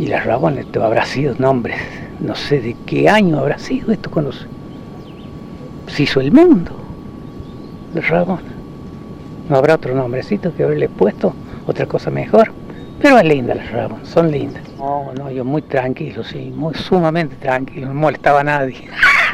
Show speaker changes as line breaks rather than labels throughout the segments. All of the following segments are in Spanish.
Y la Rabón, esto habrá sido, nombres, no sé de qué año habrá sido esto cuando se hizo el mundo. La Rabón. No habrá otro nombrecito que haberle puesto, otra cosa mejor. Pero es linda las Rabón, son lindas. No, yo muy tranquilo, sí, muy sumamente tranquilo, no molestaba a nadie.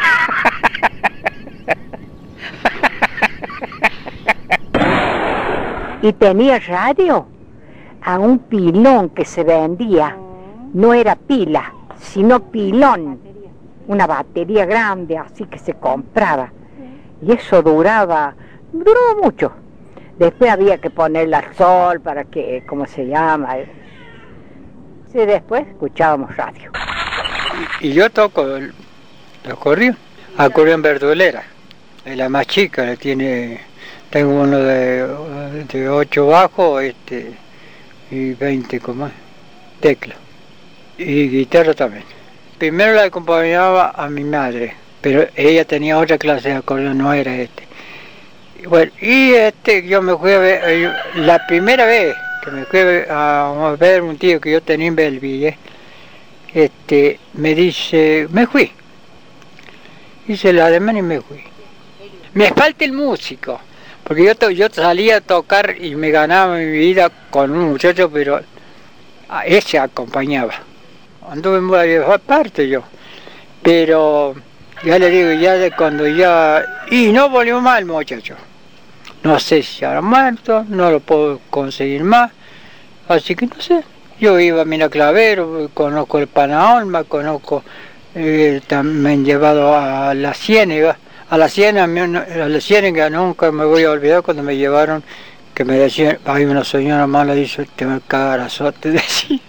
Y tenía radio a un pilón que se vendía, no era pila, sino pilón, una batería grande así que se compraba, y eso duraba mucho. Después había que ponerla al sol para que, ¿cómo se llama? Sí, después escuchábamos radio.
Y yo toco el acordeón verdulera, es la más chica, tengo uno de 8 bajos y 20 como tecla, y guitarra también. Primero la acompañaba a mi madre, pero ella tenía otra clase de acordeón, no era Bueno, y yo me fui a ver, la primera vez que me fui a ver un tío que yo tenía en Belville, me dice, me fui. Hice el ademán y me fui. Me falta el músico, porque yo salía a tocar y me ganaba mi vida con un muchacho, pero ese acompañaba. Anduve en varias partes yo, pero ya le digo, y no volvió mal, muchacho. No sé si habrá muerto, no lo puedo conseguir más, así que no sé. Yo iba a Miraclavero, conozco el Panaolma, conozco, también llevado a la Ciénega. A la Ciénega nunca me voy a olvidar cuando me llevaron, que me decían, hay una señora mala, dice, te va a cagar azote, decía.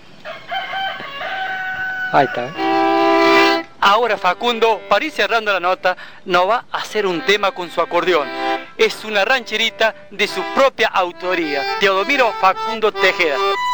Ahí está.
Ahora Facundo, para ir cerrando la nota, nos va a hacer un tema con su acordeón. Es una rancherita de su propia autoría. Teodomiro Facundo Tejeda.